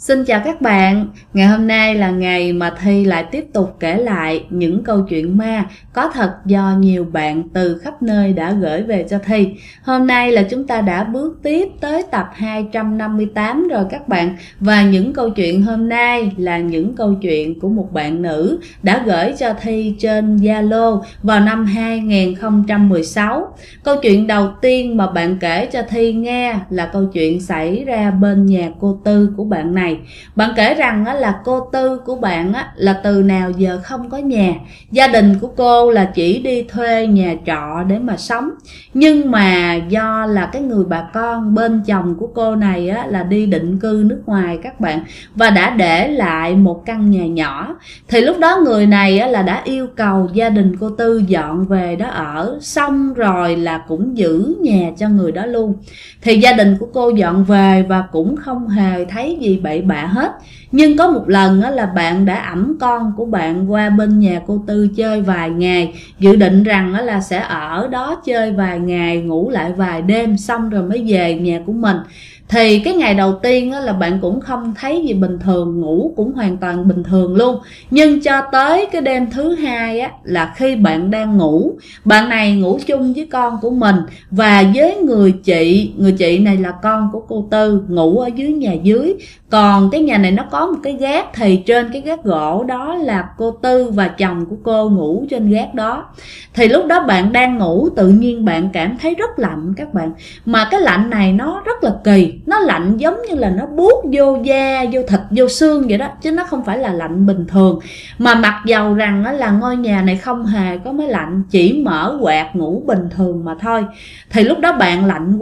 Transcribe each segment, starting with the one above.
Xin chào các bạn, ngày hôm nay là ngày mà Thi lại tiếp tục kể lại những câu chuyện ma có thật do nhiều bạn từ khắp nơi đã gửi về cho Thi. Hôm nay là chúng ta đã bước tiếp tới tập 258 rồi các bạn. Và những câu chuyện hôm nay là những câu chuyện của một bạn nữ đã gửi cho Thi trên Zalo vào năm 2016. Câu chuyện đầu tiên mà bạn kể cho Thi nghe là câu chuyện xảy ra bên nhà cô Tư của bạn này. Bạn kể rằng là cô Tư của bạn là từ nào giờ không có nhà. Gia đình của cô là chỉ đi thuê nhà trọ để mà sống. Nhưng mà do là cái người bà con bên chồng của cô này là đi định cư nước ngoài các bạn, và đã để lại một căn nhà nhỏ. Thì lúc đó người này là đã yêu cầu gia đình cô Tư dọn về đó ở, xong rồi là cũng giữ nhà cho người đó luôn. Thì gia đình của cô dọn về và cũng không hề thấy gì bậy bạ hết. Nhưng có một lần là bạn đã ẵm con của bạn qua bên nhà cô Tư chơi vài ngày, dự định rằng là sẽ ở đó chơi vài ngày, ngủ lại vài đêm xong rồi mới về nhà của mình. Thì cái ngày đầu tiên là bạn cũng không thấy gì bình thường, ngủ cũng hoàn toàn bình thường luôn. Nhưng cho tới cái đêm thứ hai là khi bạn đang ngủ, bạn này ngủ chung với con của mình và với người chị này là con của cô Tư, ngủ ở dưới nhà dưới. Còn cái nhà này nó có một cái gác, thì trên cái gác gỗ đó là cô Tư và chồng của cô ngủ trên gác đó. Thì lúc đó bạn đang ngủ, tự nhiên bạn cảm thấy rất lạnh các bạn. Mà cái lạnh này nó rất là kỳ, nó lạnh giống như là nó buốt vô da, vô thịt, vô xương vậy đó, chứ nó không phải là lạnh bình thường. Mà mặc dầu rằng là ngôi nhà này không hề có máy lạnh, chỉ mở quạt ngủ bình thường mà thôi. Thì lúc đó bạn lạnh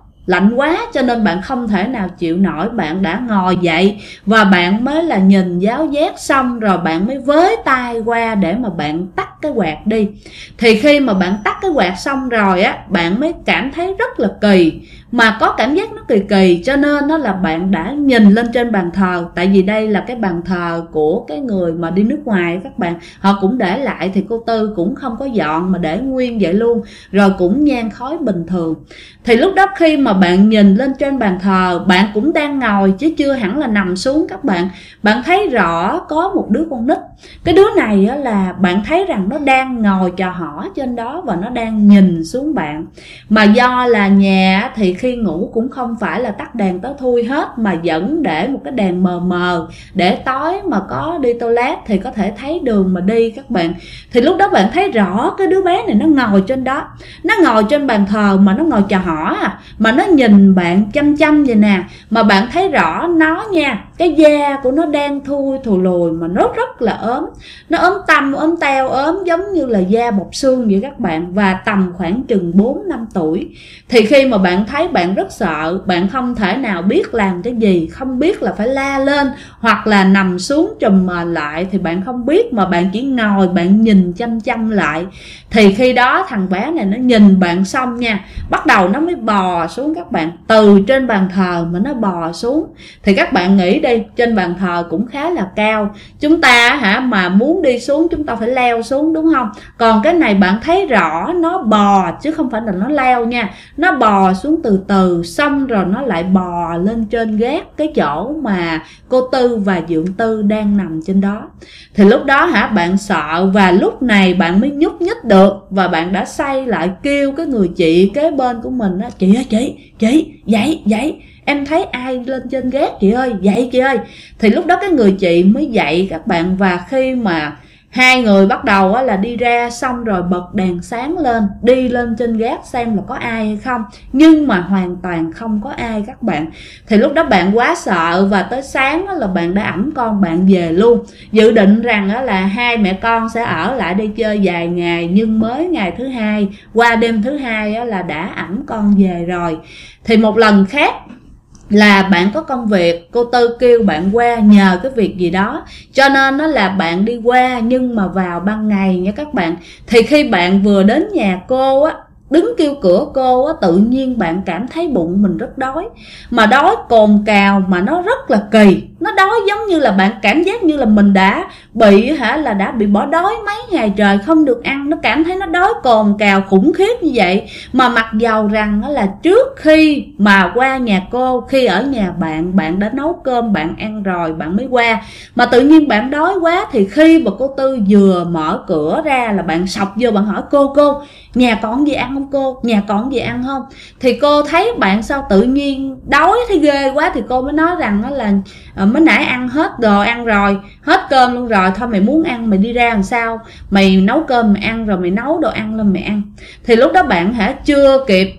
quá cho nên bạn không thể nào chịu nổi. Bạn đã ngồi dậy và bạn mới là nhìn giáo giác xong rồi bạn mới với tay qua để mà bạn tắt cái quạt đi. Thì khi mà bạn tắt cái quạt xong rồi bạn mới cảm thấy rất là kỳ. Mà có cảm giác nó kỳ kỳ cho nên là bạn đã nhìn lên trên bàn thờ. Tại vì đây là cái bàn thờ của cái người mà đi nước ngoài các bạn, họ cũng để lại, thì cô Tư cũng không có dọn mà để nguyên vậy luôn, rồi cũng nhang khói bình thường. Thì lúc đó khi mà bạn nhìn lên trên bàn thờ, bạn cũng đang ngồi chứ chưa hẳn là nằm xuống các bạn. Bạn thấy rõ có một đứa con nít. Cái đứa này là bạn thấy rằng nó đang ngồi chò hỏ trên đó và nó đang nhìn xuống bạn. Mà do là nhà thì khi ngủ cũng không phải là tắt đèn tối thui hết, mà vẫn để một cái đèn mờ mờ để tối mà có đi toilet thì có thể thấy đường mà đi các bạn. Thì lúc đó bạn thấy rõ cái đứa bé này nó ngồi trên đó, nó ngồi trên bàn thờ mà nó ngồi chò hỏ mà nó nhìn bạn chăm chăm vậy nè. Mà bạn thấy rõ nó nha, cái da của nó đang thui thù lùi mà nó rất là ốm. Nó ốm tăm, ốm teo, ốm giống như là da bọc xương vậy các bạn. Và tầm khoảng chừng 4-5 tuổi. Thì khi mà bạn thấy bạn rất sợ, bạn không thể nào biết làm cái gì, không biết là phải la lên hoặc là nằm xuống trùm mền lại, thì bạn không biết mà bạn chỉ ngồi bạn nhìn chăm chăm lại. Thì khi đó thằng bé này nó nhìn bạn xong nha, bắt đầu nó mới bò xuống các bạn, từ trên bàn thờ mà nó bò xuống. Thì các bạn nghĩ đi, trên bàn thờ cũng khá là cao, chúng ta mà muốn đi xuống chúng ta phải leo xuống đúng không? Còn cái này bạn thấy rõ nó bò chứ không phải là nó leo nha. Nó bò xuống từ từ, xong rồi nó lại bò lên trên gác cái chỗ mà cô Tư và Dượng Tư đang nằm trên đó. Thì lúc đó bạn sợ, và lúc này bạn mới nhúc nhích được, và bạn đã xoay lại kêu cái người chị kế bên của mình chị ơi, chị dậy, em thấy ai lên trên gác chị ơi, dậy chị ơi. Thì lúc đó cái người chị mới dậy các bạn. Và khi mà hai người bắt đầu là đi ra, xong rồi bật đèn sáng lên, đi lên trên gác xem là có ai hay không. Nhưng mà hoàn toàn không có ai các bạn. Thì lúc đó bạn quá sợ, và tới sáng là bạn đã ẵm con bạn về luôn. Dự định rằng là hai mẹ con sẽ ở lại đây chơi vài ngày, nhưng mới ngày thứ hai, qua đêm thứ hai là đã ẵm con về rồi. Thì một lần khác là bạn có công việc, cô Tư kêu bạn qua nhờ cái việc gì đó, cho nên nó là bạn đi qua, nhưng mà vào ban ngày nha các bạn. Thì khi bạn vừa đến nhà cô đứng kêu cửa cô tự nhiên bạn cảm thấy bụng mình rất đói, mà đói cồn cào mà nó rất là kỳ. nó đói giống như là bạn cảm giác như là mình đã bị đã bị bỏ đói mấy ngày trời không được ăn, nó cảm thấy nó đói cồn cào khủng khiếp như vậy. Mà mặc dầu rằng là trước khi mà qua nhà cô, khi ở nhà bạn đã nấu cơm bạn ăn rồi bạn mới qua, mà tự nhiên bạn đói quá thì khi mà cô Tư vừa mở cửa ra là bạn sộc vô bạn hỏi cô nhà còn gì ăn không cô, nhà còn gì ăn không. Thì cô thấy bạn sao tự nhiên đói thấy ghê quá thì cô mới nói rằng đó là mới nãy ăn hết đồ ăn rồi, hết cơm luôn rồi, thôi mày muốn ăn mày đi ra làm sao, mày nấu cơm mày ăn rồi mày nấu đồ ăn lên mày ăn. Thì lúc đó bạn chưa kịp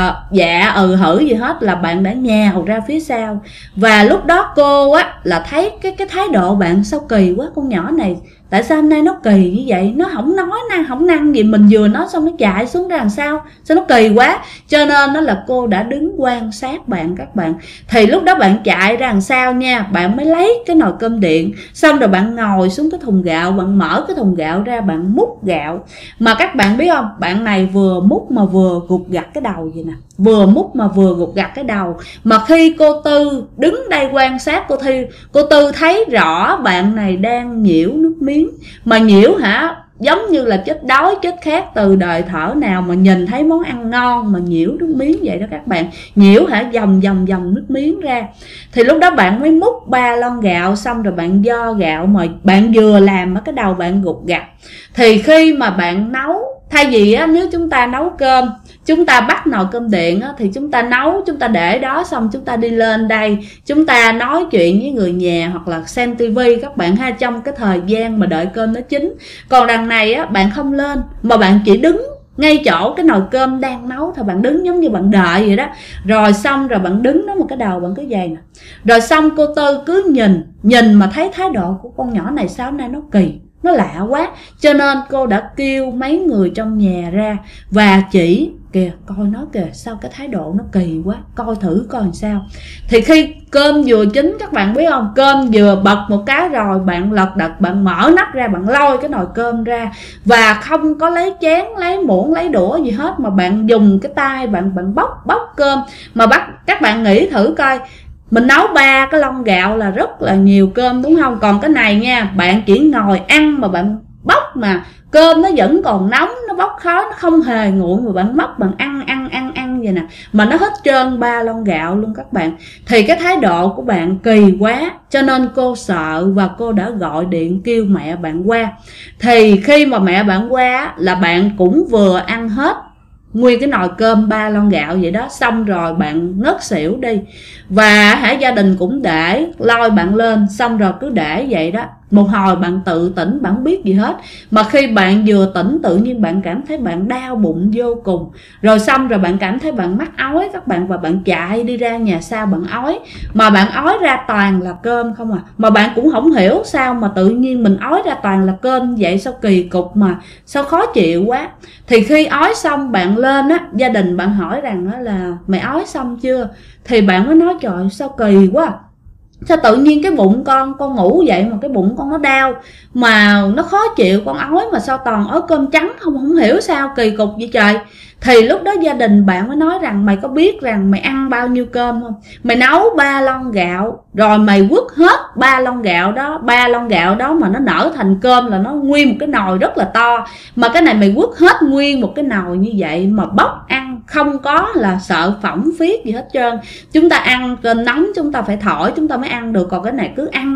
dạ hử gì hết là bạn đã nhào ra phía sau. Và lúc đó cô là thấy cái thái độ bạn sao kỳ quá, con nhỏ này tại sao hôm nay nó kỳ như vậy, nó không nói không năng gì, mình vừa nói xong nó chạy xuống ra làm sao nó kỳ quá. Cho nên đó là cô đã đứng quan sát bạn các bạn. Thì lúc đó bạn chạy ra làm sao nha, bạn mới lấy cái nồi cơm điện, xong rồi bạn ngồi xuống cái thùng gạo, bạn mở cái thùng gạo ra bạn múc gạo. Mà các bạn biết không, bạn này vừa múc mà vừa gục gặt cái đầu vậy nè, vừa múc mà vừa gục gặt cái đầu. Mà khi cô Tư đứng đây quan sát cô Tư thấy rõ bạn này đang nhiễu nước miếng. Mà nhiễu giống như là chết đói chết khát từ đời thở nào mà nhìn thấy món ăn ngon mà nhiễu nước miếng vậy đó các bạn. Nhiễu dòng nước miếng ra. Thì lúc đó bạn mới múc 3 lon gạo, xong rồi bạn vo gạo mà bạn vừa làm ở cái đầu bạn gục gặt. Thì khi mà bạn nấu, thay vì nếu chúng ta nấu cơm, chúng ta bắt nồi cơm điện thì chúng ta nấu, chúng ta để đó xong chúng ta đi lên đây, chúng ta nói chuyện với người nhà hoặc là xem tivi các bạn trong cái thời gian mà đợi cơm nó chín. Còn đằng này bạn không lên mà bạn chỉ đứng ngay chỗ cái nồi cơm đang nấu thôi, bạn đứng giống như bạn đợi vậy đó. Rồi xong rồi bạn đứng đó một cái đầu bạn cứ vậy nè. Rồi xong cô Tư cứ nhìn mà thấy thái độ của con nhỏ này sao hôm nay nó kỳ, nó lạ quá. Cho nên cô đã kêu mấy người trong nhà ra và chỉ kìa, coi nó kìa, sao cái thái độ nó kỳ quá, coi thử coi làm sao. Thì khi cơm vừa chín các bạn biết không, cơm vừa bật một cái rồi bạn lật đật, bạn mở nắp ra, bạn lôi cái nồi cơm ra và không có lấy chén, lấy muỗng, lấy đũa gì hết, mà bạn dùng cái tay bạn bóc cơm. Mà các bạn nghĩ thử coi, mình nấu 3 cái lon gạo là rất là nhiều cơm đúng không? Còn cái này nha, bạn chỉ ngồi ăn mà bạn bóc mà cơm nó vẫn còn nóng, nó bốc khói, nó không hề nguội, mà bạn bóc bạn ăn vậy nè. Mà nó hết trơn 3 lon gạo luôn các bạn. Thì cái thái độ của bạn kỳ quá, cho nên cô sợ và cô đã gọi điện kêu mẹ bạn qua. Thì khi mà mẹ bạn qua là bạn cũng vừa ăn hết nguyên cái nồi cơm 3 lon gạo vậy đó, xong rồi bạn ngất xỉu đi. Và gia đình cũng để lôi bạn lên, xong rồi cứ để vậy đó. Một hồi bạn tự tỉnh, bạn không biết gì hết. Mà khi bạn vừa tỉnh tự nhiên bạn cảm thấy bạn đau bụng vô cùng. Rồi xong rồi bạn cảm thấy bạn mắc ói các bạn, và bạn chạy đi ra nhà sau bạn ói. Mà bạn ói ra toàn là cơm không à. Mà bạn cũng không hiểu sao mà tự nhiên mình ói ra toàn là cơm vậy, sao kỳ cục mà sao khó chịu quá. Thì khi ói xong bạn lên gia đình bạn hỏi rằng là mày ói xong chưa. Thì bạn mới nói trời sao kỳ quá, sao tự nhiên cái bụng con ngủ vậy mà cái bụng con nó đau mà nó khó chịu, con ói mà sao toàn ói cơm trắng không hiểu sao kỳ cục vậy trời. Thì lúc đó gia đình bạn mới nói rằng mày có biết rằng mày ăn bao nhiêu cơm không? Mày nấu 3 lon gạo rồi mày quất hết 3 lon gạo đó, 3 lon gạo đó mà nó nở thành cơm là nó nguyên một cái nồi rất là to. Mà cái này mày quất hết nguyên một cái nồi như vậy mà bóc ăn, không có là sợ phỏng phiết gì hết trơn. Chúng ta ăn cơm nóng chúng ta phải thổi chúng ta mới ăn được, còn cái này cứ ăn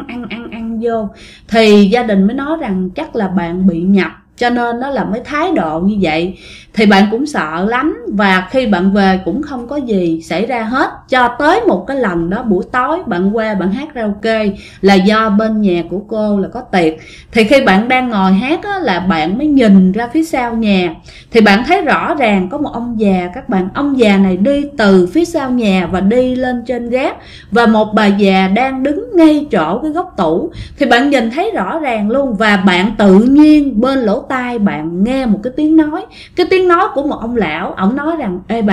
vô. Thì gia đình mới nói rằng chắc là bạn bị nhập, cho nên nó là mới thái độ như vậy. Thì bạn cũng sợ lắm, và khi bạn về cũng không có gì xảy ra hết, cho tới một cái lần đó buổi tối bạn qua bạn hát karaoke, là do bên nhà của cô là có tiệc. Thì khi bạn đang ngồi hát là bạn mới nhìn ra phía sau nhà, thì bạn thấy rõ ràng có một ông già các bạn. Ông già này đi từ phía sau nhà và đi lên trên gác, và một bà già đang đứng ngay chỗ cái góc tủ. Thì bạn nhìn thấy rõ ràng luôn, và bạn tự nhiên bên lỗ tai bạn nghe một cái tiếng nói. Cái tiếng nói của một ông lão, ổng nói rằng ê bà,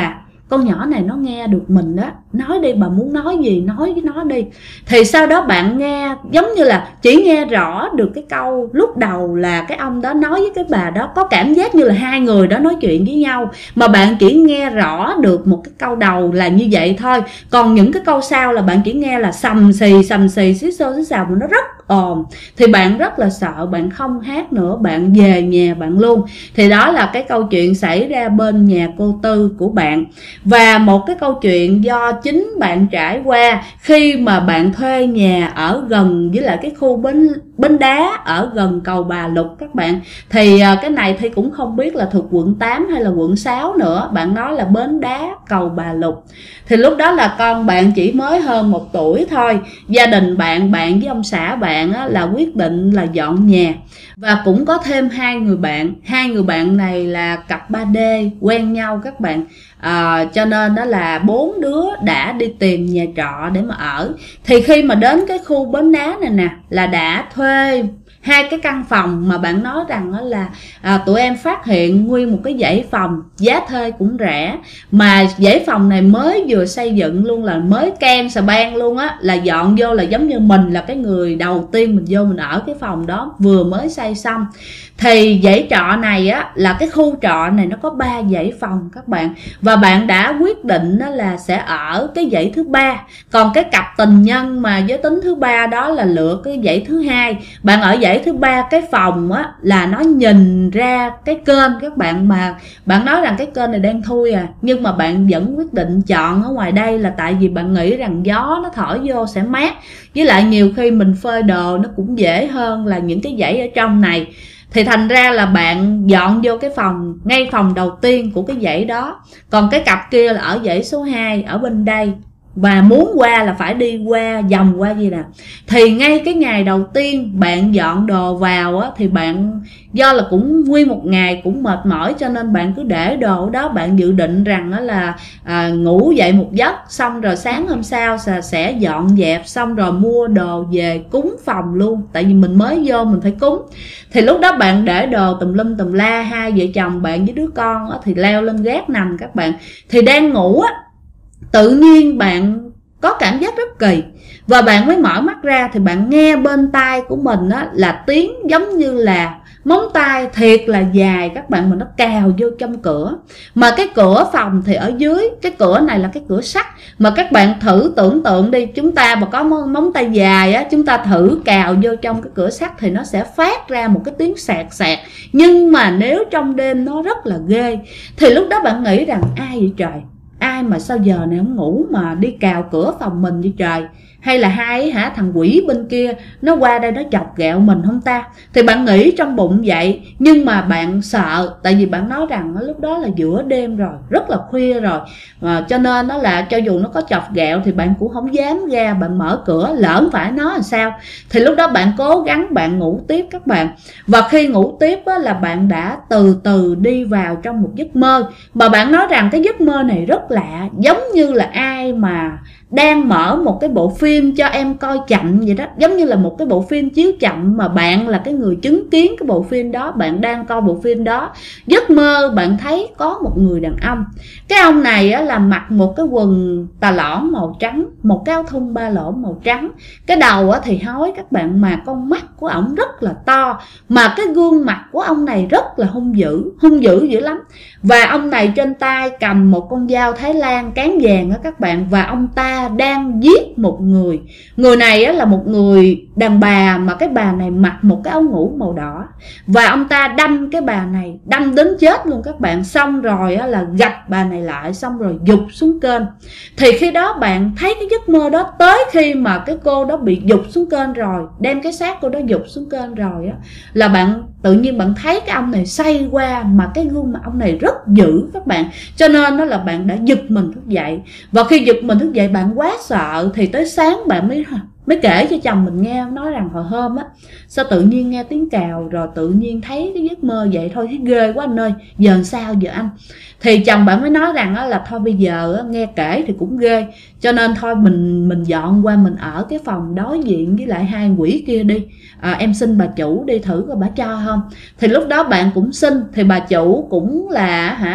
con nhỏ này nó nghe được mình đó, nói đi, bà muốn nói gì nói với nó đi. Thì sau đó bạn nghe giống như là chỉ nghe rõ được cái câu lúc đầu là cái ông đó nói với cái bà đó, có cảm giác như là hai người đó nói chuyện với nhau, mà bạn chỉ nghe rõ được một cái câu đầu là như vậy thôi. Còn những cái câu sau là bạn chỉ nghe là sầm xì xí xô xí xào mà nó rất ồn. Thì bạn rất là sợ, bạn không hát nữa, bạn về nhà bạn luôn. Thì đó là cái câu chuyện xảy ra bên nhà cô Tư của bạn. Và một cái câu chuyện do chính bạn trải qua khi mà bạn thuê nhà ở gần với lại cái khu bến đá ở gần cầu Bà Lục các bạn. Thì cái này thì cũng không biết là thuộc quận 8 hay là quận 6 nữa. Bạn nói là bến đá cầu Bà Lục. Thì lúc đó là con bạn chỉ mới hơn 1 tuổi thôi. Gia đình bạn với ông xã bạn là quyết định là dọn nhà. Và cũng có thêm 2 người bạn. 2 người bạn này là cặp 3D quen nhau các bạn. Cho nên đó là 4 đứa đã đi tìm nhà trọ để mà ở. Thì khi mà đến cái khu bến đá này nè là đã thuê 2 cái căn phòng mà bạn nói rằng đó là tụi em phát hiện nguyên một cái dãy phòng, giá thuê cũng rẻ, mà dãy phòng này mới vừa xây dựng luôn, là mới can xà beng luôn á, là dọn vô là giống như mình là cái người đầu tiên mình vô mình ở cái phòng đó vừa mới xây xong. Thì dãy trọ này á, là cái khu trọ này nó có 3 dãy phòng các bạn. Và bạn đã quyết định là sẽ ở cái dãy thứ 3. Còn cái cặp tình nhân mà giới tính thứ 3 đó là lựa cái dãy thứ 2. Bạn ở dãy thứ 3, cái phòng á là nó nhìn ra cái kênh các bạn, mà bạn nói rằng cái kênh này đang thui nhưng mà bạn vẫn quyết định chọn ở ngoài đây là tại vì bạn nghĩ rằng gió nó thổi vô sẽ mát, với lại nhiều khi mình phơi đồ nó cũng dễ hơn là những cái dãy ở trong này. Thì thành ra là bạn dọn vô cái phòng, ngay phòng đầu tiên của cái dãy đó. Còn cái cặp kia là ở dãy số 2 ở bên đây. Và muốn qua là phải đi qua vòng qua gì nè. Thì ngay cái ngày đầu tiên bạn dọn đồ vào á, thì bạn do là cũng nguyên một ngày cũng mệt mỏi, cho nên bạn cứ để đồ đó. Bạn dự định rằng đó là ngủ dậy một giấc, xong rồi sáng hôm sau sẽ dọn dẹp, xong rồi mua đồ về cúng phòng luôn. Tại vì mình mới vô mình phải cúng. Thì lúc đó bạn để đồ tùm lum tùm la. 2 vợ chồng bạn với đứa con á, thì leo lên gác nằm các bạn. Thì đang ngủ á, tự nhiên bạn có cảm giác rất kỳ. Và bạn mới mở mắt ra thì bạn nghe bên tai của mình á, là tiếng giống như là móng tay thiệt là dài các bạn, mà nó cào vô trong cửa. Mà cái cửa phòng thì ở dưới, cái cửa này là cái cửa sắt. Mà các bạn thử tưởng tượng đi, chúng ta mà có móng tay dài á, chúng ta thử cào vô trong cái cửa sắt thì nó sẽ phát ra một cái tiếng sẹt sẹt. Nhưng mà nếu trong đêm nó rất là ghê. Thì lúc đó bạn nghĩ rằng ai vậy trời? Ai mà sao giờ này không ngủ mà đi cào cửa phòng mình vậy trời? Hay là thằng quỷ bên kia nó qua đây nó chọc ghẹo mình không ta? Thì bạn nghĩ trong bụng vậy. Nhưng mà bạn sợ, tại vì bạn nói rằng lúc đó là giữa đêm rồi, rất là khuya rồi, cho nên nó là cho dù nó có chọc ghẹo thì bạn cũng không dám ra, bạn mở cửa lỡ phải nó làm sao. Thì lúc đó bạn cố gắng bạn ngủ tiếp các bạn. Và khi ngủ tiếp á, là bạn đã từ từ đi vào trong một giấc mơ. Mà bạn nói rằng cái giấc mơ này rất lạ, giống như là ai mà đang mở một cái bộ phim cho em coi chậm vậy đó. Giống như là một cái bộ phim chiếu chậm mà bạn là cái người chứng kiến cái bộ phim đó, bạn đang coi bộ phim đó. Giấc mơ bạn thấy có một người đàn ông. Cái ông này á, là mặc một cái quần tà lõn màu trắng, một cái áo thun ba lỗ màu trắng. Cái đầu á, thì hói các bạn, mà con mắt của ổng rất là to. Mà cái gương mặt của ông này rất là hung dữ dữ lắm. Và ông này trên tay cầm một con dao Thái Lan cán vàng á các bạn. Và ông ta đang giết một người. Người này á, là một người đàn bà, mà cái bà này mặc một cái áo ngủ màu đỏ. Và ông ta đâm cái bà này, đâm đến chết luôn các bạn. Xong rồi á, là gạch bà này lại, xong rồi giục xuống kênh. Thì khi đó bạn thấy cái giấc mơ đó, tới khi mà cái cô đó bị giục xuống kênh rồi, đem cái xác cô đó giục xuống kênh rồi á, là bạn tự nhiên bạn thấy cái ông này xoay qua, mà cái gương mặt ông này rất dữ các bạn. Cho nên đó là bạn đã giật mình thức dậy. Và khi giật mình thức dậy bạn quá sợ. Thì tới sáng bạn mới kể cho chồng mình nghe, nói rằng hồi hôm á, sao tự nhiên nghe tiếng cào rồi tự nhiên thấy cái giấc mơ vậy thôi, thấy ghê quá anh ơi, giờ làm sao giờ anh? Thì chồng bạn mới nói rằng là thôi bây giờ nghe kể thì cũng ghê, cho nên thôi mình dọn qua mình ở cái phòng đối diện với lại 2 quỷ kia đi. Em xin bà chủ đi thử coi bà cho không. Thì lúc đó bạn cũng xin. Thì bà chủ cũng là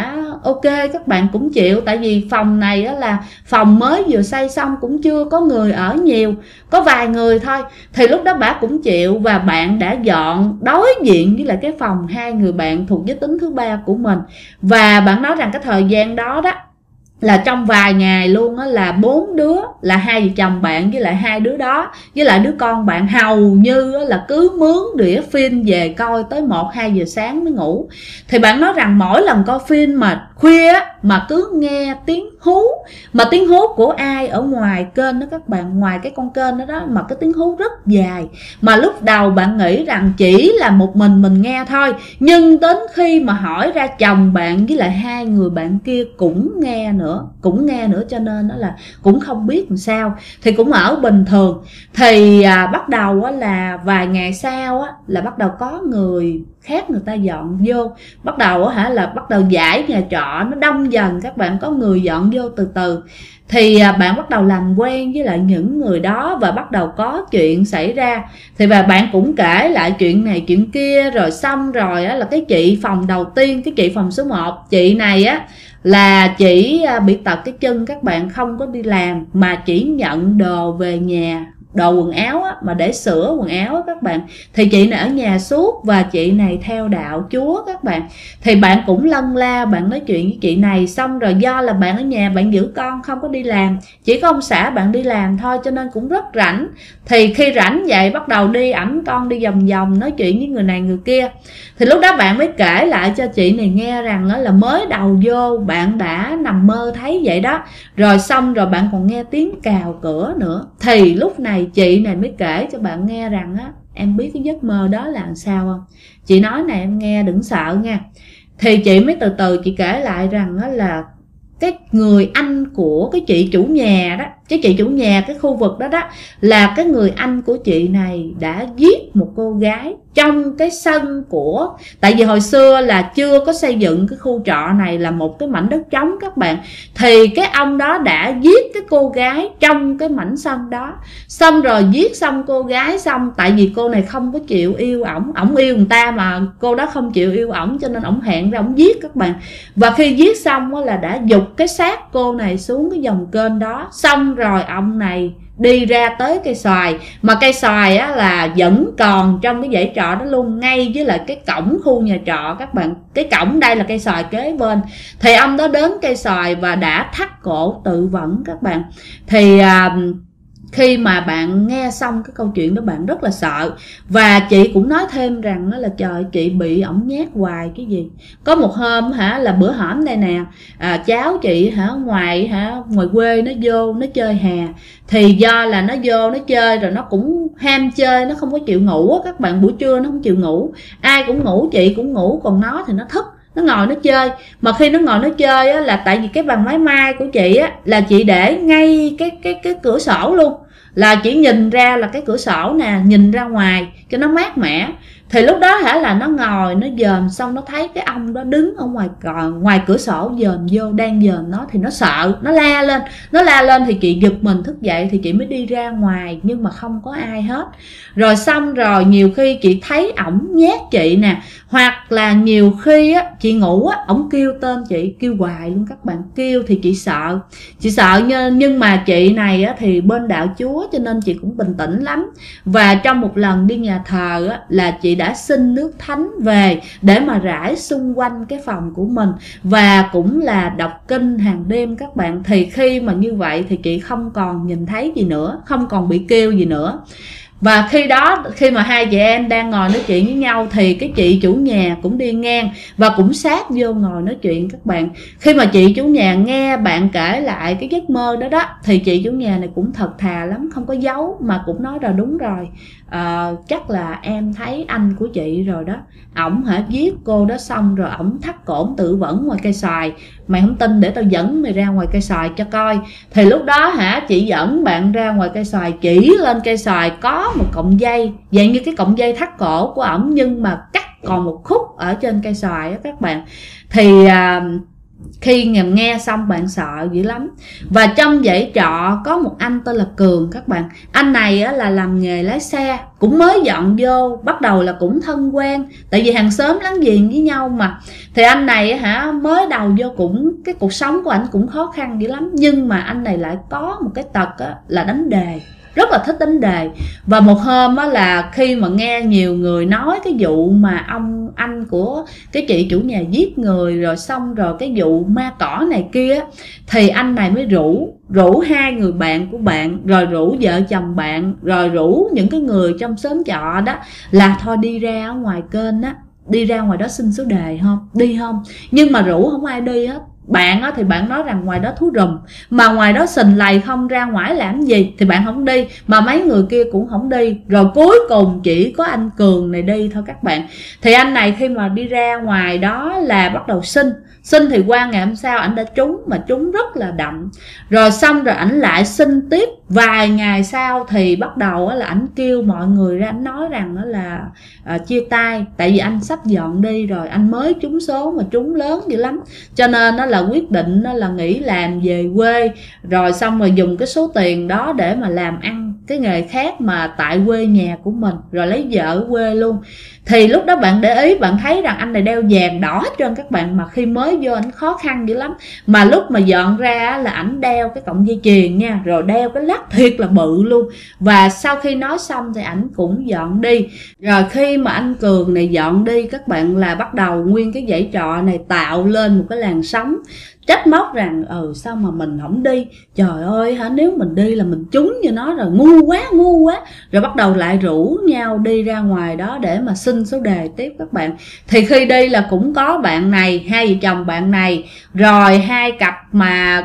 ok, các bạn cũng chịu. Tại vì phòng này á, là phòng mới vừa xây xong, cũng chưa có người ở nhiều, có vài người thôi. Thì lúc đó bà cũng chịu, và bạn đã dọn đối diện với lại cái phòng hai người bạn thuộc giới tính thứ ba của mình. Và bạn nói rằng cái thời gian đó đó là trong vài ngày luôn á, là 4 đứa, là hai vợ chồng bạn với lại hai đứa đó với lại đứa con bạn hầu như á, là cứ mướn đĩa phim về coi tới 1-2 giờ sáng mới ngủ. Thì bạn nói rằng mỗi lần coi phim mà khuya á, mà cứ nghe tiếng hú, mà tiếng hú của ai ở ngoài kênh đó các bạn, ngoài cái con kênh đó đó, mà cái tiếng hú rất dài. Mà lúc đầu bạn nghĩ rằng chỉ là một mình nghe thôi, nhưng đến khi mà hỏi ra chồng bạn với lại hai người bạn kia cũng nghe nữa, cho nên đó là cũng không biết làm sao, thì cũng ở bình thường. Thì bắt đầu á, là vài ngày sau á, là bắt đầu có người khác người ta dọn vô, bắt đầu á, là bắt đầu giải nhà trọ nó đông dần, các bạn, có người dọn vô từ từ. Thì bạn bắt đầu làm quen với lại những người đó, và bắt đầu có chuyện xảy ra. Thì và bạn cũng kể lại chuyện này chuyện kia, rồi xong rồi á, là cái chị phòng đầu tiên, cái chị phòng số 1, chị này á là chỉ bị tật cái chân, các bạn, không có đi làm mà chỉ nhận đồ về nhà, đồ quần áo á, mà để sửa quần áo á, các bạn. Thì chị này ở nhà suốt, và chị này theo đạo Chúa, các bạn. Thì bạn cũng lân la, bạn nói chuyện với chị này, xong rồi do là bạn ở nhà bạn giữ con, không có đi làm, chỉ có ông xã bạn đi làm thôi, cho nên cũng rất rảnh. Thì khi rảnh vậy bắt đầu đi ẵm con đi vòng vòng nói chuyện với người này người kia. Thì lúc đó bạn mới kể lại cho chị này nghe rằng là mới đầu vô bạn đã nằm mơ thấy vậy đó, rồi xong rồi bạn còn nghe tiếng cào cửa nữa. Thì lúc này chị này mới kể cho bạn nghe rằng á, em biết cái giấc mơ đó là làm sao không? Chị nói này em nghe, đừng sợ nha. Thì chị mới từ từ chị kể lại rằng á, là cái người anh của cái chị chủ nhà đó, cái chị chủ nhà cái khu vực đó đó, là cái người anh của chị này đã giết một cô gái trong cái sân của, tại vì hồi xưa là chưa có xây dựng cái khu trọ này, là một cái mảnh đất trống, các bạn. Thì cái ông đó đã giết cái cô gái trong cái mảnh sân đó. Xong rồi giết xong cô gái xong, tại vì cô này không có chịu yêu ổng yêu người ta mà cô đó không chịu yêu ổng, cho nên ổng hẹn ra ổng giết, các bạn. Và khi giết xong là đã giục cái xác cô này xuống cái dòng kênh đó. Xong rồi ông này đi ra tới cây xoài, mà cây xoài á là vẫn còn trong cái dãy trọ đó luôn, ngay với lại cái cổng khu nhà trọ, các bạn. Cái cổng đây là cây xoài kế bên. Thì ông đó đến cây xoài và đã thắt cổ tự vẫn, các bạn. Thì khi mà bạn nghe xong cái câu chuyện đó bạn rất là sợ. Và chị cũng nói thêm rằng là trời, chị bị ổng nhát hoài cái gì. Có một hôm là bữa hổm đây nè, cháu chị ngoài quê nó vô nó chơi hè. Thì do là nó vô nó chơi rồi nó cũng ham chơi, nó không có chịu ngủ các bạn. Buổi trưa nó không chịu ngủ, ai cũng ngủ, chị cũng ngủ, còn nó thì nó thức, nó ngồi nó chơi. Mà khi nó ngồi nó chơi á, là tại vì cái bàn máy may của chị á là chị để ngay cái cửa sổ luôn, là chỉ nhìn ra là cái cửa sổ nè, nhìn ra ngoài cho nó mát mẻ. Thì lúc đó là nó ngồi nó dòm, xong nó thấy cái ông đó đứng ở ngoài cửa sổ dòm vô, đang dòm nó. Thì nó sợ, nó la lên thì chị giật mình thức dậy, thì chị mới đi ra ngoài, nhưng mà không có ai hết. Rồi xong rồi nhiều khi chị thấy ổng nhát chị nè, hoặc là nhiều khi á chị ngủ á, ổng kêu tên chị, kêu hoài luôn các bạn. Kêu thì chị sợ, nhưng mà chị này á thì bên đạo Chúa, cho nên chị cũng bình tĩnh lắm. Và trong một lần đi nhà thờ á, là chị đã xin nước thánh về để mà rải xung quanh cái phòng của mình, và cũng là đọc kinh hàng đêm, các bạn. Thì khi mà như vậy thì chị không còn nhìn thấy gì nữa, không còn bị kêu gì nữa. Và khi mà hai chị em đang ngồi nói chuyện với nhau, thì cái chị chủ nhà cũng đi ngang và cũng sát vô ngồi nói chuyện, các bạn. Khi mà chị chủ nhà nghe bạn kể lại cái giấc mơ đó đó, thì chị chủ nhà này cũng thật thà lắm, không có giấu, mà cũng nói là đúng rồi, chắc là em thấy anh của chị rồi đó. Ổng giết cô đó xong rồi ổng thắt cổ tự vẫn ngoài cây xoài. Mày không tin để tao dẫn mày ra ngoài cây xoài cho coi. Thì lúc đó chị dẫn bạn ra ngoài cây xoài, chỉ lên cây xoài có một cọng dây, dạng như cái cọng dây thắt cổ của ổng, nhưng mà cắt còn một khúc ở trên cây xoài đó, các bạn. Thì khi nghe xong bạn sợ dữ lắm. Và trong dãy trọ có một anh tên là Cường các bạn. Anh này á, là làm nghề lái xe, cũng mới dọn vô, bắt đầu là cũng thân quen, tại vì hàng xóm láng giềng với nhau mà. Thì anh này hả, mới đầu vô cũng cái cuộc sống của anh cũng khó khăn dữ lắm, nhưng mà anh này lại có một cái tật á, là đánh đề, rất là thích đánh đề. Và một hôm á, là khi mà nghe nhiều người nói cái vụ mà anh của cái chị chủ nhà giết người, rồi xong rồi cái vụ ma cỏ này kia, thì anh này mới rủ hai người bạn của bạn, rồi rủ vợ chồng bạn, rồi rủ những cái người trong xóm trọ đó, là thôi đi ra ở ngoài kênh á, đi ra ngoài đó xin số đề không, đi không. Nhưng mà rủ không ai đi hết. Bạn á, thì bạn nói rằng ngoài đó thú rùm, mà ngoài đó sình lầy không, ra ngoài làm gì, thì bạn không đi, mà mấy người kia cũng không đi. Rồi cuối cùng chỉ có anh Cường này đi thôi các bạn. Thì anh này khi mà đi ra ngoài đó là bắt đầu xin thì qua ngày hôm sau ảnh đã trúng, mà trúng rất là đậm. Rồi xong rồi ảnh lại xin tiếp vài ngày sau, thì bắt đầu là ảnh kêu mọi người ra, ảnh nói rằng là chia tay, tại vì anh sắp dọn đi rồi, anh mới trúng số mà trúng lớn dữ lắm, cho nên nó là quyết định là nghỉ làm về quê, rồi xong rồi dùng cái số tiền đó để mà làm ăn cái nghề khác mà tại quê nhà của mình, rồi lấy vợ ở quê luôn. Thì lúc đó bạn để ý, bạn thấy rằng anh này đeo vàng đỏ hết trơn các bạn, mà khi mới vô ảnh khó khăn dữ lắm. Mà lúc mà dọn ra là ảnh đeo cái cọng dây chuyền nha, rồi đeo cái lắc thiệt là bự luôn. Và sau khi nói xong thì ảnh cũng dọn đi. Rồi khi mà anh Cường này dọn đi các bạn, là bắt đầu nguyên cái dãy trọ này tạo lên một cái làn sóng trách móc rằng sao mà mình không đi, trời ơi hả, nếu mình đi là mình trúng như nó rồi, ngu quá. Rồi bắt đầu lại rủ nhau đi ra ngoài đó để mà xin số đề tiếp các bạn. Thì khi đi là cũng có bạn này, hai vợ chồng bạn này, rồi cái cặp mà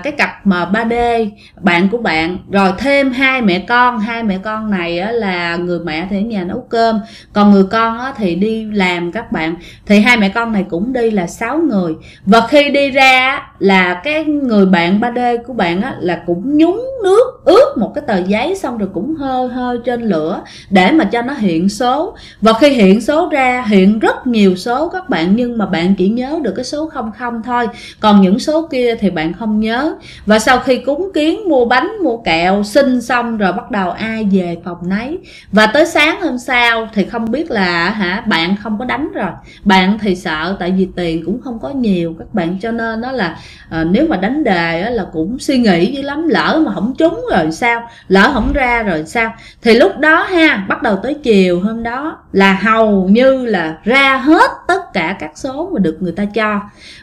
3D bạn của bạn, rồi thêm hai mẹ con này á, là người mẹ thì ở nhà nấu cơm, còn người con á, thì đi làm các bạn. Thì hai mẹ con này cũng đi là 6 người. Và khi đi ra là cái người bạn 3D của bạn á, là cũng nhúng nước ướt một cái tờ giấy, xong rồi cũng hơi trên lửa để mà cho nó hiện số. Và khi hiện số ra, hiện rất nhiều số các bạn, nhưng mà bạn chỉ nhớ được cái số 00 thôi, còn những số kia thì bạn không nhớ. Và sau khi cúng kiến, mua bánh mua kẹo, xin xong rồi bắt đầu ai về phòng nấy. Và tới sáng hôm sau thì không biết là bạn không có đánh rồi, bạn thì sợ, tại vì tiền cũng không có nhiều các bạn, cho nên đó là nếu mà đánh đề là cũng suy nghĩ dữ lắm, lỡ mà không trúng rồi sao, lỡ không ra rồi sao. Thì lúc đó bắt đầu tới chiều hôm đó là hầu như là ra hết tất cả các số mà được người ta cho,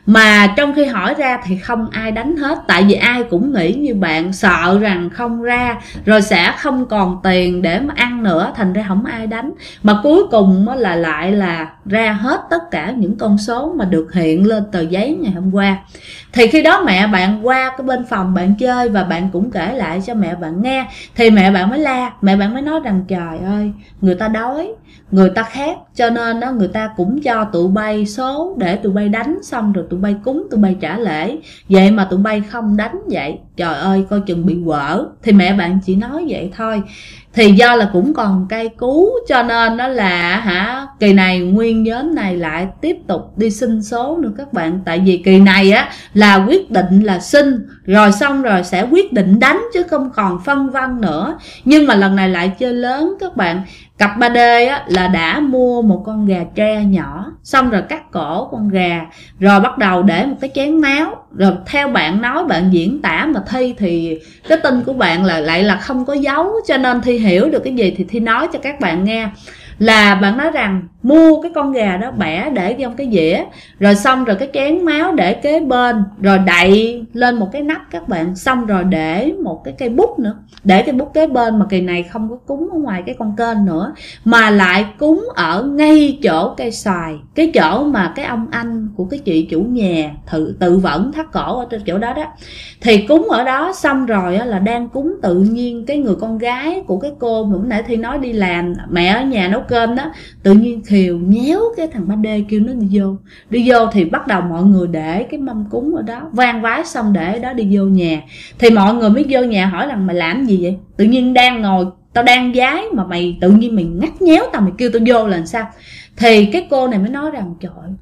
mà trong khi hỏi ra thì không ai đánh hết, tại vì ai cũng nghĩ như bạn, sợ rằng không ra rồi sẽ không còn tiền để mà ăn nữa, thành ra không ai đánh. Mà cuối cùng là lại là ra hết tất cả những con số mà được hiện lên tờ giấy ngày hôm qua. Thì khi đó mẹ bạn qua cái bên phòng bạn chơi, và bạn cũng kể lại cho mẹ bạn nghe. Thì mẹ bạn mới la, mẹ bạn mới nói rằng trời ơi, người ta đói, người ta khát, cho nên đó người ta cũng cho tụi bay số để tụi bay đánh, xong rồi tụi bay cúng, tụi bay trả lễ, vậy mà tụi bay không đánh vậy, trời ơi coi chừng bị quở. Thì mẹ bạn chỉ nói vậy thôi. Thì do là cũng còn cay cú, cho nên đó là kỳ này nguyên nhóm này lại tiếp tục đi xin số nữa các bạn. Tại vì kỳ này là quyết định là xin, rồi xong rồi sẽ quyết định đánh, chứ không còn phân vân nữa. Nhưng mà lần này lại chơi lớn các bạn. Cặp 3D là đã mua một con gà tre nhỏ, xong rồi cắt cổ con gà, rồi bắt đầu để một cái chén máu. Rồi theo bạn nói, bạn diễn tả, mà Thi thì cái tin của bạn là lại là không có dấu, cho nên Thi hiểu được cái gì thì Thi nói cho các bạn nghe. Là bạn nói rằng mua cái con gà đó bẻ để trong cái dĩa, rồi xong rồi cái chén máu để kế bên, rồi đậy lên một cái nắp các bạn, xong rồi để một cái cây bút nữa, để cây bút kế bên. Mà kỳ này không có cúng ở ngoài cái con kênh nữa, mà lại cúng ở ngay chỗ cây xoài, cái chỗ mà cái ông anh của cái chị chủ nhà tự vẫn thắt cổ ở trên chỗ đó đó. Thì cúng ở đó xong rồi là đang cúng, tự nhiên cái người con gái của cái cô mà nãy Thi nói đi làm, mẹ ở nhà nấu cơm đó, tự nhiên Khiều nhéo cái thằng 3D kêu nó đi vô. Thì bắt đầu mọi người để cái mâm cúng ở đó, vang vái xong để đó đi vô nhà. Thì mọi người mới vô nhà hỏi rằng mày làm gì vậy, tự nhiên đang ngồi tao đang vái mà mày tự nhiên mày ngắt nhéo tao, mày kêu tao vô là sao. Thì cái cô này mới nói rằng trời,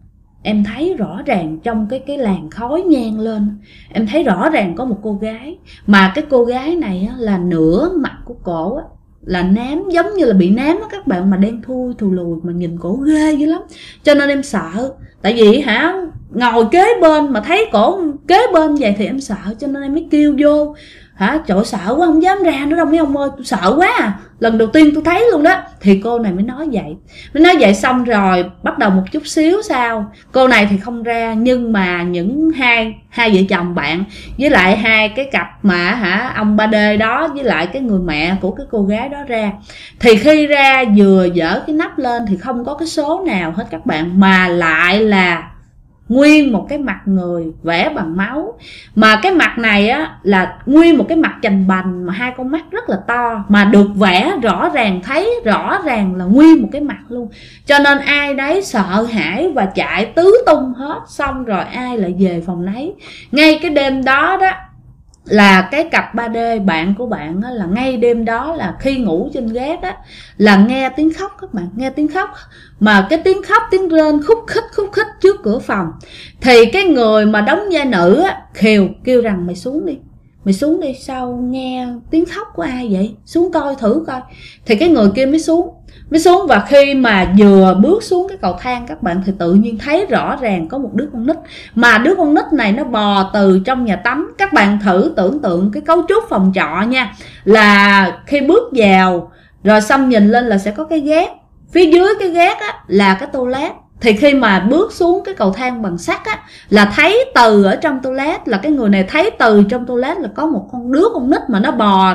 em thấy rõ ràng trong cái làn khói nhang lên, em thấy rõ ràng có một cô gái, mà cái cô gái này á, là nửa mặt của cổ á, là nám, giống như là bị nám á các bạn, mà đen thui thù lùi, mà nhìn cổ ghê dữ lắm. Cho nên em sợ, tại vì ngồi kế bên mà thấy cổ kế bên vậy thì em sợ, cho nên em mới kêu vô. Trời, sợ quá không dám ra nữa đâu mấy ông ơi, tôi sợ quá à. Lần đầu tiên tôi thấy luôn đó. Thì cô này mới nói vậy xong rồi bắt đầu một chút xíu sau, cô này thì không ra, nhưng mà những hai vợ chồng bạn với lại hai cái cặp mà ông 3D đó với lại cái người mẹ của cái cô gái đó ra. Thì khi ra vừa dở cái nắp lên thì không có cái số nào hết các bạn, mà lại là nguyên một cái mặt người vẽ bằng máu. Mà cái mặt này á là nguyên một cái mặt chành bành, mà hai con mắt rất là to, mà được vẽ rõ ràng, thấy rõ ràng là nguyên một cái mặt luôn. Cho nên ai đấy sợ hãi và chạy tứ tung hết. Xong rồi ai lại về phòng nấy. Ngay cái đêm đó đó là cái cặp 3D bạn của bạn á, là ngay đêm đó là khi ngủ trên gác á, là nghe tiếng khóc các bạn, nghe tiếng khóc, mà cái tiếng khóc, tiếng rên khúc khích trước cửa phòng. Thì cái người mà đóng vai nữ á, kêu rằng mày xuống đi, sao nghe tiếng khóc của ai vậy, xuống coi thử coi. Thì cái người kia mới xuống, và khi mà vừa bước xuống cái cầu thang các bạn, thì tự nhiên thấy rõ ràng có một đứa con nít. Mà đứa con nít này nó bò từ trong nhà tắm. Các bạn thử tưởng tượng cái cấu trúc phòng trọ nha, là khi bước vào rồi xong nhìn lên là sẽ có cái gác, phía dưới cái gác á là cái toilet. Thì khi mà bước xuống cái cầu thang bằng sắt á, là thấy từ ở trong toilet, là cái người này thấy từ trong toilet là có một đứa con nít mà nó bò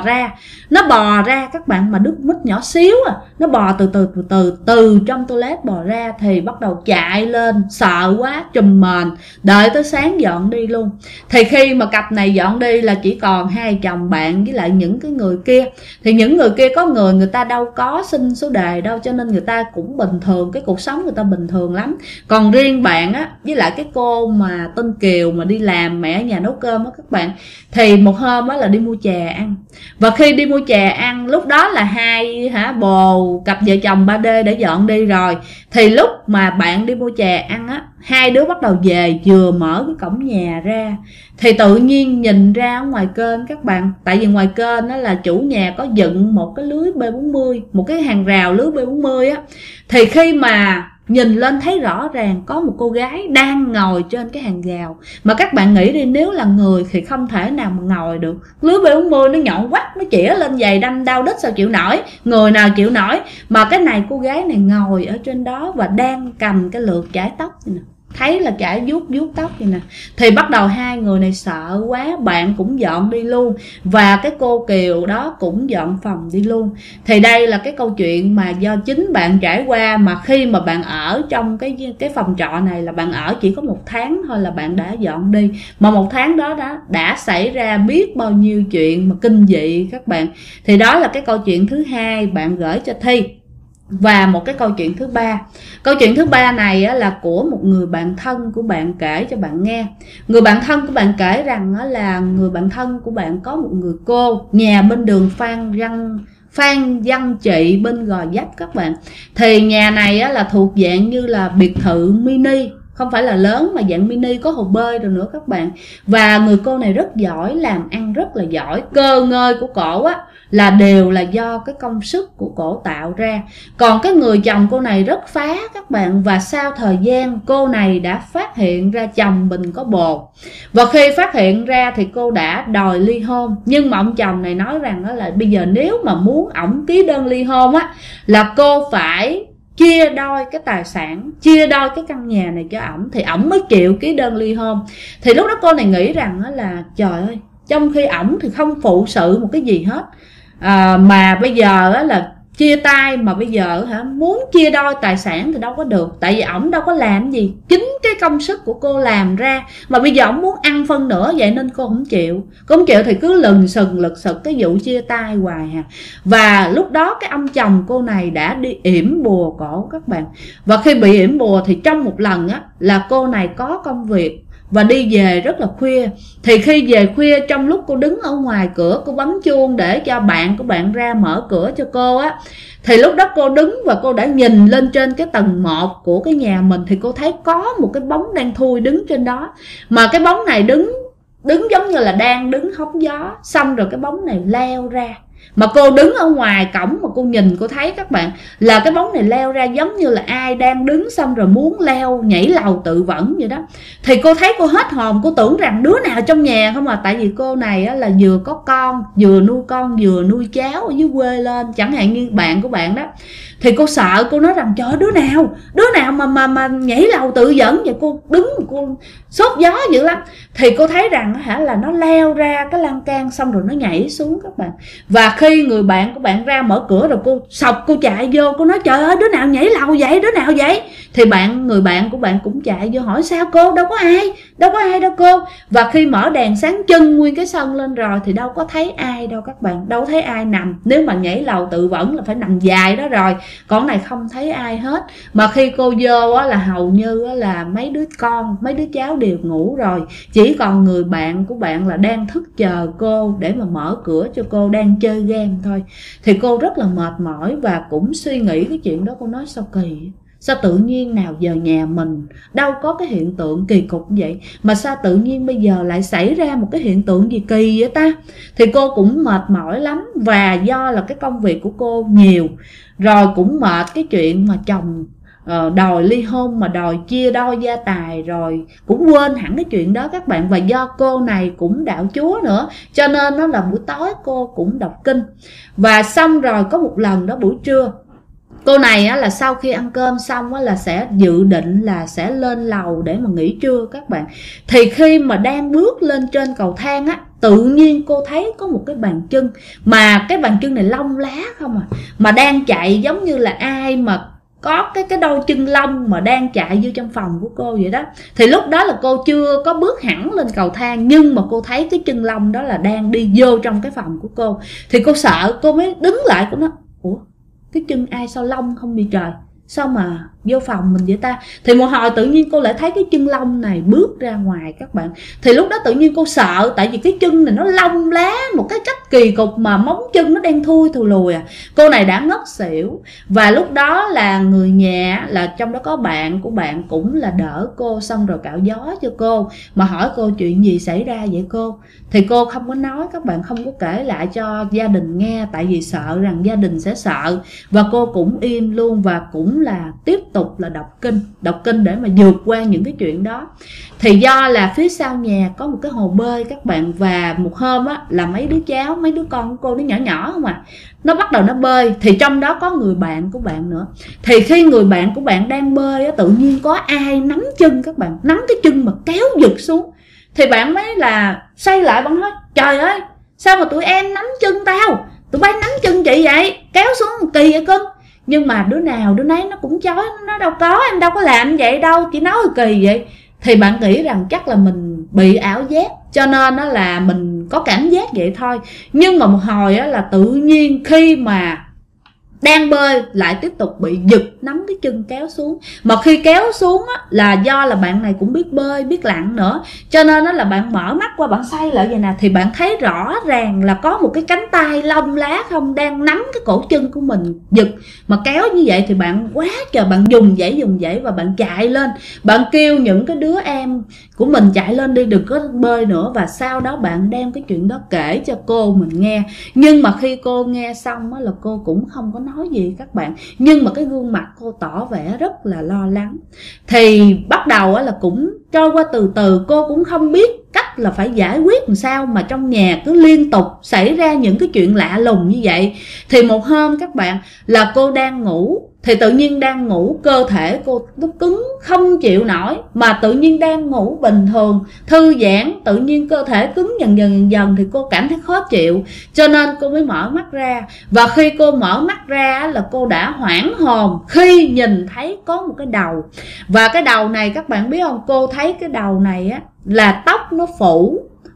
ra các bạn, mà đứa con nít nhỏ xíu à, nó bò từ trong toilet bò ra. Thì bắt đầu chạy lên, sợ quá trùm mền, đợi tới sáng dọn đi luôn. Thì khi mà cặp này dọn đi là chỉ còn hai chồng bạn với lại những cái người kia. Thì những người kia có người ta đâu có xin số đề đâu, cho nên người ta cũng bình thường, cái cuộc sống người ta bình thường lắm. Còn riêng bạn á, với lại cái cô mà tên Kiều mà đi làm mẹ ở nhà nấu cơm á các bạn, thì một hôm á là đi mua chè ăn. Và khi đi mua chè ăn, lúc đó là hai bồ cặp vợ chồng 3D đã dọn đi rồi. Thì lúc mà bạn đi mua chè ăn á, hai đứa bắt đầu về, vừa mở cái cổng nhà ra thì tự nhiên nhìn ra ở ngoài kênh các bạn. Tại vì ngoài kênh đó là chủ nhà có dựng một cái lưới B40, một cái hàng rào lưới B40 á. Thì khi mà nhìn lên thấy rõ ràng có một cô gái đang ngồi trên cái hàng rào. Mà các bạn nghĩ đi, nếu là người thì không thể nào mà ngồi được. Lưới B40 nó nhọn quắt, nó chĩa lên giày đâm đau đít sao chịu nổi, người nào chịu nổi. Mà cái này cô gái này ngồi ở trên đó và đang cầm cái lược chải tóc vậy nè, thấy là chải vuốt tóc vậy nè. Thì bắt đầu hai người này sợ quá, bạn cũng dọn đi luôn, và cái cô Kiều đó cũng dọn phòng đi luôn. Thì đây là cái câu chuyện mà do chính bạn trải qua. Mà khi mà bạn ở trong cái phòng trọ này là bạn ở chỉ có 1 tháng thôi là bạn đã dọn đi. Mà 1 tháng đó đã xảy ra biết bao nhiêu chuyện mà kinh dị các bạn. Thì đó là cái câu chuyện thứ hai bạn gửi cho Thi. Và một cái câu chuyện thứ ba. Câu chuyện thứ ba này á, là của một người bạn thân của bạn kể cho bạn nghe. Người bạn thân của bạn kể rằng á, là người bạn thân của bạn có một người cô, nhà bên đường Phan Văn Trị bên Gò Vấp các bạn. Thì nhà này á, là thuộc dạng như là biệt thự mini, không phải là lớn mà dạng mini, có hồ bơi rồi nữa các bạn. Và người cô này rất giỏi, làm ăn rất là giỏi. Cơ ngơi của cổ á là đều là do cái công sức của cổ tạo ra. Còn cái người chồng cô này rất phá các bạn. Và sau thời gian cô này đã phát hiện ra chồng mình có bồ. Và khi phát hiện ra thì cô đã đòi ly hôn. Nhưng mà ông chồng này nói rằng đó là bây giờ nếu mà muốn ổng ký đơn ly hôn á, là cô phải chia đôi cái tài sản, chia đôi cái căn nhà này cho ổng thì ổng mới chịu ký đơn ly hôn. Thì lúc đó cô này nghĩ rằng đó là trời ơi, trong khi ổng thì không phụ sự một cái gì hết, mà bây giờ á là chia tay, mà bây giờ muốn chia đôi tài sản thì đâu có được. Tại vì ổng đâu có làm gì, chính cái công sức của cô làm ra. Mà bây giờ ổng muốn ăn phân nữa, vậy nên cô không chịu. Cô không chịu thì cứ lừng sừng lực sực cái vụ chia tay hoài hà. Và lúc đó cái ông chồng cô này đã đi yểm bùa cổ các bạn. Và khi bị yểm bùa thì trong một lần á là cô này có công việc và đi về rất là khuya. Thì khi về khuya, trong lúc cô đứng ở ngoài cửa, cô bấm chuông để cho bạn của bạn ra mở cửa cho cô á, thì lúc đó cô đứng và cô đã nhìn lên trên cái tầng 1 của cái nhà mình, thì cô thấy có một cái bóng đen thui đứng trên đó. Mà cái bóng này đứng giống như là đang đứng hóng gió. Xong rồi cái bóng này leo ra. Mà cô đứng ở ngoài cổng mà cô nhìn, cô thấy các bạn, là cái bóng này leo ra giống như là ai đang đứng xong rồi muốn leo nhảy lầu tự vẫn vậy đó. Thì cô thấy cô hết hồn, cô tưởng rằng đứa nào trong nhà không à. Tại vì cô này á, là vừa có con, vừa nuôi con, vừa nuôi cháu ở dưới quê lên, chẳng hạn như bạn của bạn đó. Thì cô sợ, cô nói rằng trời, đứa nào mà nhảy lầu tự vẫn vậy. Cô đứng, cô sốt gió dữ lắm. Thì cô thấy rằng là nó leo ra cái lan can xong rồi nó nhảy xuống các bạn. Và khi người bạn của bạn ra mở cửa rồi, cô sọc, cô chạy vô, cô nói trời ơi, đứa nào nhảy lầu vậy, đứa nào vậy? Thì người bạn của bạn cũng chạy vô hỏi sao cô, đâu có ai đâu cô. Và khi mở đèn sáng trưng nguyên cái sân lên rồi thì đâu có thấy ai đâu các bạn, đâu thấy ai nằm. Nếu mà nhảy lầu tự vẫn là phải nằm dài đó rồi, còn này không thấy ai hết. Mà khi cô vô á, là hầu như á, là mấy đứa con, mấy đứa cháu đều ngủ rồi, chỉ còn người bạn của bạn là đang thức chờ cô để mà mở cửa cho cô, đang chơi game thôi. Thì cô rất là mệt mỏi và cũng suy nghĩ cái chuyện đó. Cô nói sao kỳ, sao tự nhiên nào giờ nhà mình đâu có cái hiện tượng kỳ cục vậy, mà sao tự nhiên bây giờ lại xảy ra một cái hiện tượng gì kỳ vậy ta. Thì cô cũng mệt mỏi lắm. Và do là cái công việc của cô nhiều, rồi cũng mệt cái chuyện mà chồng đòi ly hôn, mà đòi chia đôi gia tài, rồi cũng quên hẳn cái chuyện đó các bạn. Và do cô này cũng đạo Chúa nữa, cho nên nó là buổi tối cô cũng đọc kinh. Và xong rồi có một lần đó buổi trưa, cô này á, là sau khi ăn cơm xong á, là sẽ dự định là sẽ lên lầu để mà nghỉ trưa các bạn. Thì khi mà đang bước lên trên cầu thang á, tự nhiên cô thấy có một cái bàn chân, mà cái bàn chân này lông lá không à, mà đang chạy giống như là ai mà có cái đôi chân lông mà đang chạy vô trong phòng của cô vậy đó. Thì lúc đó là cô chưa có bước hẳn lên cầu thang, nhưng mà cô thấy cái chân lông đó là đang đi vô trong cái phòng của cô. Thì cô sợ, cô mới đứng lại, cô nói ủa, cái chân ai sao lông không bị trời, sao mà vô phòng mình vậy ta. Thì một hồi tự nhiên cô lại thấy cái chân lông này bước ra ngoài các bạn. Thì lúc đó tự nhiên cô sợ, tại vì cái chân này nó lông lá một cái cách kỳ cục, mà móng chân nó đen thui thù lùi à. Cô này đã ngất xỉu. Và lúc đó là người nhà, là trong đó có bạn của bạn cũng là đỡ cô, xong rồi cạo gió cho cô, mà hỏi cô chuyện gì xảy ra vậy cô. Thì cô không có nói các bạn, không có kể lại cho gia đình nghe, tại vì sợ rằng gia đình sẽ sợ. Và cô cũng im luôn, và cũng là tiếp tục là đọc kinh để mà vượt qua những cái chuyện đó. Thì do là phía sau nhà có một cái hồ bơi các bạn, và một hôm á, là mấy đứa cháu, mấy đứa con của cô, nó nhỏ nhỏ không à, nó bắt đầu nó bơi. Thì trong đó có người bạn của bạn nữa. Thì khi người bạn của bạn đang bơi á, tự nhiên có ai nắm chân các bạn, nắm cái chân mà kéo giật xuống. Thì bạn mới là xoay lại, bạn nói trời ơi, sao mà tụi em nắm chân tao, tụi bay nắm chân chị vậy, kéo xuống kỳ vậy cưng. Nhưng mà đứa nào đứa nấy nó cũng chối, nó đâu có, em đâu có làm vậy đâu, chỉ nói kỳ vậy. Thì bạn nghĩ rằng chắc là mình bị ảo giác, cho nên đó là mình có cảm giác vậy thôi. Nhưng mà một hồi á, là tự nhiên khi mà đang bơi lại tiếp tục bị giật nắm cái chân kéo xuống. Mà khi kéo xuống á, là do là bạn này cũng biết bơi, biết lặn nữa, cho nên đó là bạn mở mắt qua, bạn xoay lại vậy nè, thì bạn thấy rõ ràng là có một cái cánh tay lông lá không đang nắm cái cổ chân của mình giật. Mà kéo như vậy thì bạn quá trời, bạn dùng dãy và bạn chạy lên, bạn kêu những cái đứa em của mình chạy lên đi, đừng có bơi nữa. Và sau đó bạn đem cái chuyện đó kể cho cô mình nghe. Nhưng mà khi cô nghe xong á, là cô cũng không có nói gì các bạn, nhưng mà cái gương mặt cô tỏ vẻ rất là lo lắng. Thì bắt đầu á, là cũng trôi qua từ từ, cô cũng không biết cách là phải giải quyết làm sao, mà trong nhà cứ liên tục xảy ra những cái chuyện lạ lùng như vậy. Thì một hôm các bạn, là cô đang ngủ, thì tự nhiên đang ngủ, cơ thể cô nó cứng không chịu nổi, mà tự nhiên đang ngủ bình thường thư giãn, tự nhiên cơ thể cứng dần thì cô cảm thấy khó chịu, cho nên cô mới mở mắt ra. Và khi cô mở mắt ra là cô đã hoảng hồn khi nhìn thấy có một cái đầu. Và cái đầu này các bạn biết không, cô thấy cái đầu này á, là tóc nó phủ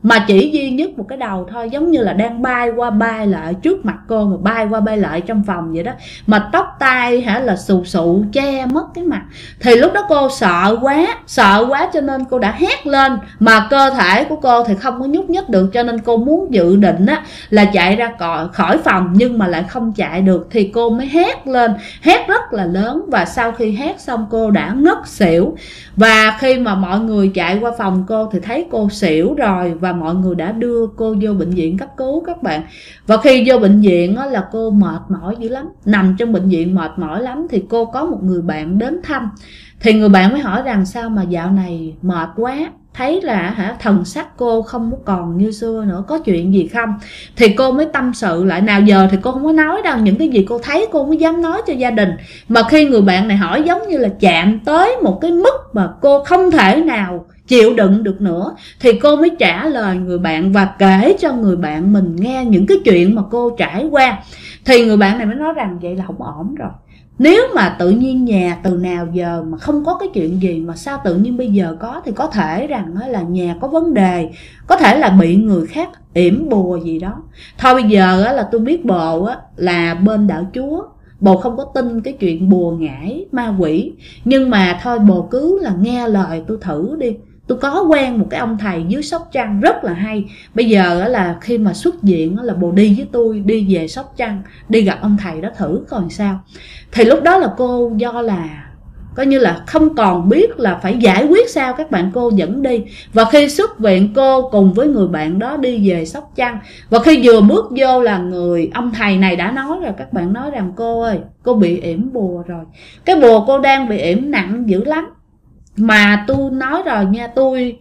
mà chỉ duy nhất một cái đầu thôi, giống như là đang bay qua bay lại trước mặt cô, mà bay qua bay lại trong phòng vậy đó, mà tóc tai là xù xụ che mất cái mặt. Thì lúc đó cô sợ quá cho nên cô đã hét lên, mà cơ thể của cô thì không có nhúc nhích được, cho nên cô muốn dự định là chạy ra khỏi phòng nhưng mà lại không chạy được, thì cô mới hét lên, hét rất là lớn. Và sau khi hét xong cô đã ngất xỉu, và khi mà mọi người chạy qua phòng cô thì thấy cô xỉu rồi, và mọi người đã đưa cô vô bệnh viện cấp cứu các bạn. Và khi vô bệnh viện là cô mệt mỏi dữ lắm, nằm trong bệnh viện mệt mỏi lắm, thì cô có một người bạn đến thăm. Thì người bạn mới hỏi rằng sao mà dạo này mệt quá, thấy là thần sắc cô không có còn như xưa nữa, có chuyện gì không? Thì cô mới tâm sự lại. Nào giờ thì cô không có nói đâu, những cái gì cô thấy cô mới dám nói cho gia đình. Mà khi người bạn này hỏi giống như là chạm tới một cái mức mà cô không thể nào chịu đựng được nữa, thì cô mới trả lời người bạn và kể cho người bạn mình nghe những cái chuyện mà cô trải qua. Thì người bạn này mới nói rằng vậy là không ổn rồi. Nếu mà tự nhiên nhà từ nào giờ mà không có cái chuyện gì mà sao tự nhiên bây giờ có, thì có thể rằng là nhà có vấn đề, có thể là bị người khác yểm bùa gì đó. Thôi bây giờ là tôi biết bồ là bên đạo Chúa, bồ không có tin cái chuyện bùa ngải ma quỷ, nhưng mà thôi bồ cứ là nghe lời tôi thử đi. Tôi có quen một cái ông thầy dưới Sóc Trăng rất là hay. Bây giờ là khi mà xuất viện là bồ đi với tôi, đi về Sóc Trăng, đi gặp ông thầy đó thử coi sao. Thì lúc đó là cô do là coi như là không còn biết là phải giải quyết sao các bạn, cô dẫn đi. Và khi xuất viện cô cùng với người bạn đó đi về Sóc Trăng. Và khi vừa bước vô là ông thầy này đã nói rồi các bạn, nói rằng cô ơi, cô bị yểm bùa rồi. Cái bùa cô đang bị yểm nặng dữ lắm. Mà tôi nói rồi nha, tôi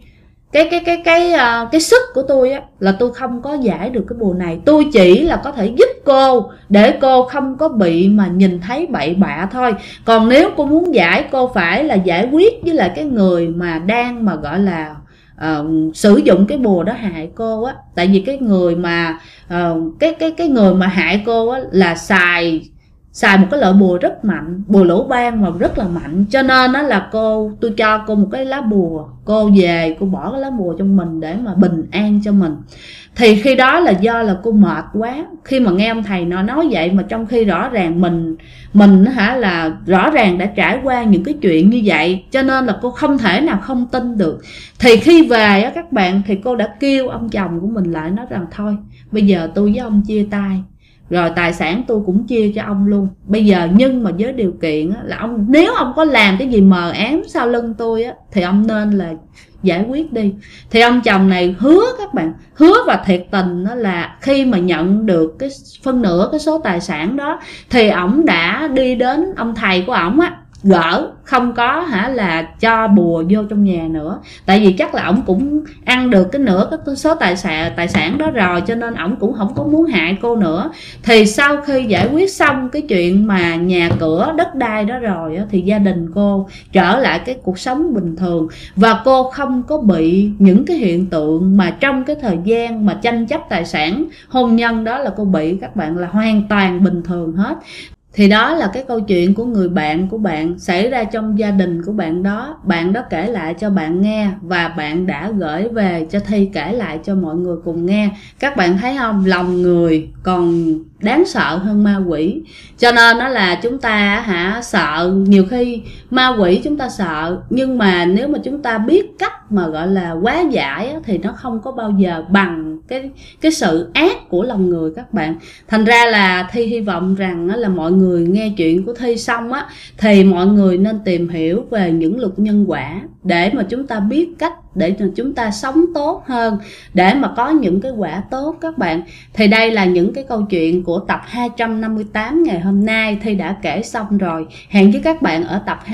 cái sức của tôi là tôi không có giải được cái bùa này. Tôi chỉ là có thể giúp cô để cô không có bị mà nhìn thấy bậy bạ thôi. Còn nếu cô muốn giải, cô phải là giải quyết với lại cái người mà đang mà gọi là sử dụng cái bùa đó hại cô Tại vì cái người mà cái người mà hại cô là xài một cái loại bùa rất mạnh, bùa lỗ ban mà rất là mạnh. Cho nên đó là tôi cho cô một cái lá bùa, cô về cô bỏ cái lá bùa trong mình để mà bình an cho mình. Thì khi đó là do là cô mệt quá, khi mà nghe ông thầy nói vậy, mà trong khi rõ ràng mình là rõ ràng đã trải qua những cái chuyện như vậy, cho nên là cô không thể nào không tin được. Thì khi về các bạn, thì cô đã kêu ông chồng của mình lại, nói rằng thôi bây giờ tôi với ông chia tay, rồi tài sản tôi cũng chia cho ông luôn. Bây giờ nhưng mà với điều kiện là nếu ông có làm cái gì mờ ám sau lưng tôi thì ông nên là giải quyết đi. Thì ông chồng này hứa các bạn, hứa và thiệt tình là khi mà nhận được cái phân nửa cái số tài sản đó, thì ổng đã đi đến ông thầy của ổng gỡ, không có là cho bùa vô trong nhà nữa. Tại vì chắc là ổng cũng ăn được cái nửa cái số tài sản đó rồi, cho nên ổng cũng không có muốn hại cô nữa. Thì sau khi giải quyết xong cái chuyện mà nhà cửa đất đai đó rồi thì gia đình cô trở lại cái cuộc sống bình thường, và cô không có bị những cái hiện tượng mà trong cái thời gian mà tranh chấp tài sản hôn nhân đó là cô bị, các bạn, là hoàn toàn bình thường hết. Thì đó là cái câu chuyện của người bạn của bạn xảy ra trong gia đình của bạn đó. Bạn đó kể lại cho bạn nghe, và bạn đã gửi về cho Thi kể lại cho mọi người cùng nghe. Các bạn thấy không, lòng người còn đáng sợ hơn ma quỷ. Cho nên đó là chúng ta sợ, nhiều khi ma quỷ chúng ta sợ, nhưng mà nếu mà chúng ta biết cách mà gọi là hóa giải thì nó không có bao giờ bằng cái sự ác của lòng người các bạn. Thành ra là Thi hy vọng rằng là mọi người nghe chuyện của Thi xong thì mọi người nên tìm hiểu về những luật nhân quả để mà chúng ta biết cách để chúng ta sống tốt hơn, để mà có những cái quả tốt các bạn. Thì đây là những cái câu chuyện của tập 258 ngày hôm nay Thi đã kể xong rồi. Hẹn với các bạn ở tập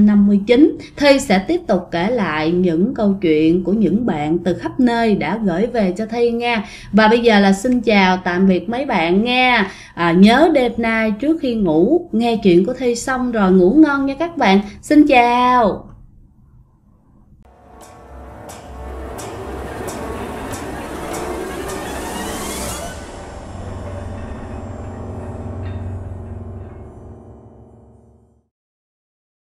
259, Thi sẽ tiếp tục kể lại những câu chuyện của những bạn từ khắp nơi đã gửi về cho Thi nha. Và bây giờ là xin chào tạm biệt mấy bạn nha. Nhớ đêm nay trước khi ngủ nghe chuyện của Thi xong rồi ngủ ngon nha các bạn. Xin chào.